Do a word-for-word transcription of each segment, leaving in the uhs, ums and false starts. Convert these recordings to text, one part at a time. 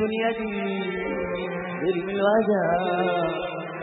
الدنيا دي ارمي الوجع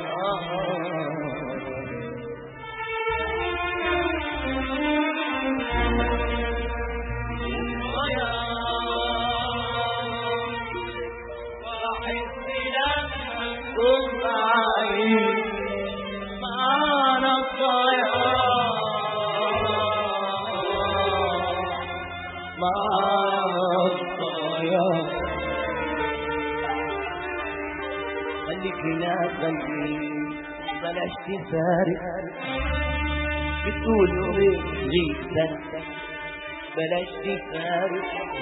خليك هنا خليك بلاش تفارق بتقول يومين جيدا بلاش تفارق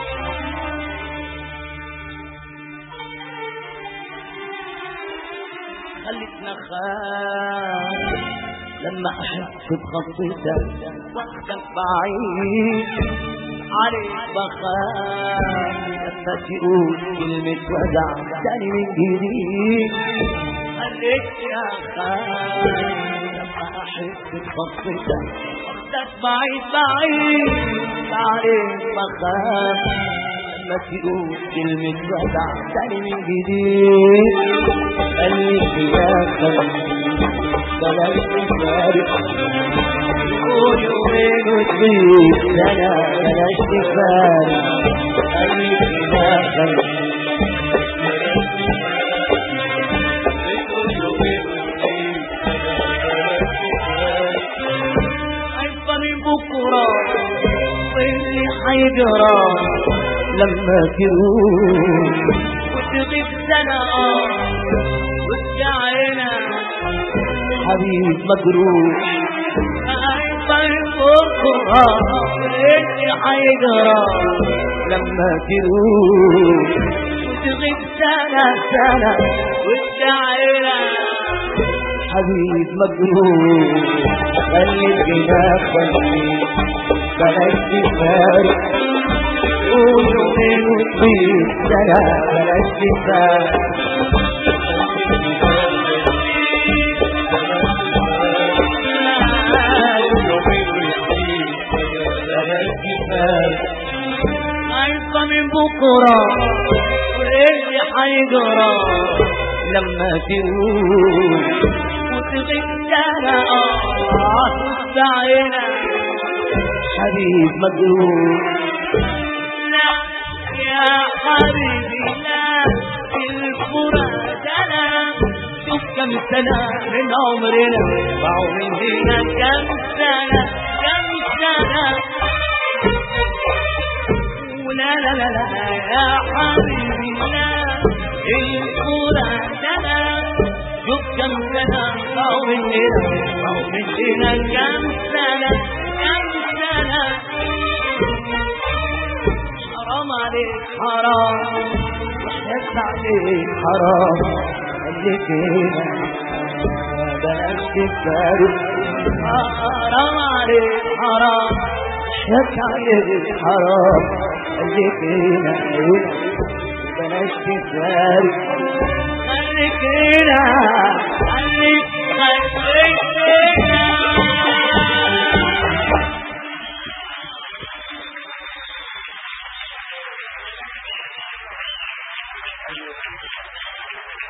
خليك نخاف لما احس بخطيتك واخدك بعيد عليك بخاف لما تقول كلمة ودع تاني من جديد خليك يا خاف لما احس بخطيتك واخدك بعيد بعيد عليك بخاف لما تقول كلمة ودع تاني من جديد خليك يا خاف بلاش تفارق قول يومين وتغيب سنة بلاش تفارق خليك هنا خليك قول يومين وتغيب عيبة من بكرة واللي حيجرى لما تروح وتغيب سنة وتجعلنا حبيب مجروح عيبة بكرة اللي حيجرى لما تروح وتغيب سنة سنة وتجعلنا حبيب مجروح خليك هنا خليك بلاش تفارق قول يومين وتغيب سنة بلاش تفارق عيبة من بكرة واللي حيجرى لما تروح وتغيب سنة وتستعينا حبيب مجروح لا يا حبيبي لا الفرات لا شوف كم سنة من عمرنا ضاعوا مننا كم سنة كم سنة لا لا لا لا يا حبيبي لا الفرات لا شوف كم سنة ضاعوا مننا ضاعوا مننا كم سنة كم سنة حرام عليك حرام وحياة عليك حرام خليك هنا بلاش تفارق حرام عليك حرام وحياة عليك حرام خليك هنا بلاش تفارق خليك هنا خليك خليك هنا Thank you.